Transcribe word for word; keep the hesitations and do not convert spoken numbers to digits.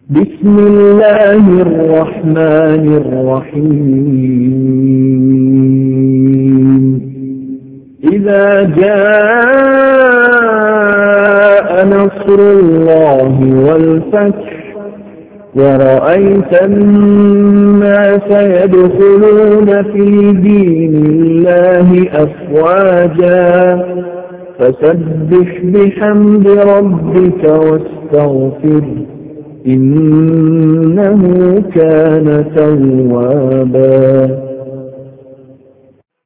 بسم الله الرحمن الرحيم إذا جاء نصر الله والفتح ورأيت الناس يدخلون في دين الله أفواجا فسبح بحمد ربك واستغفره إنه كان توابا.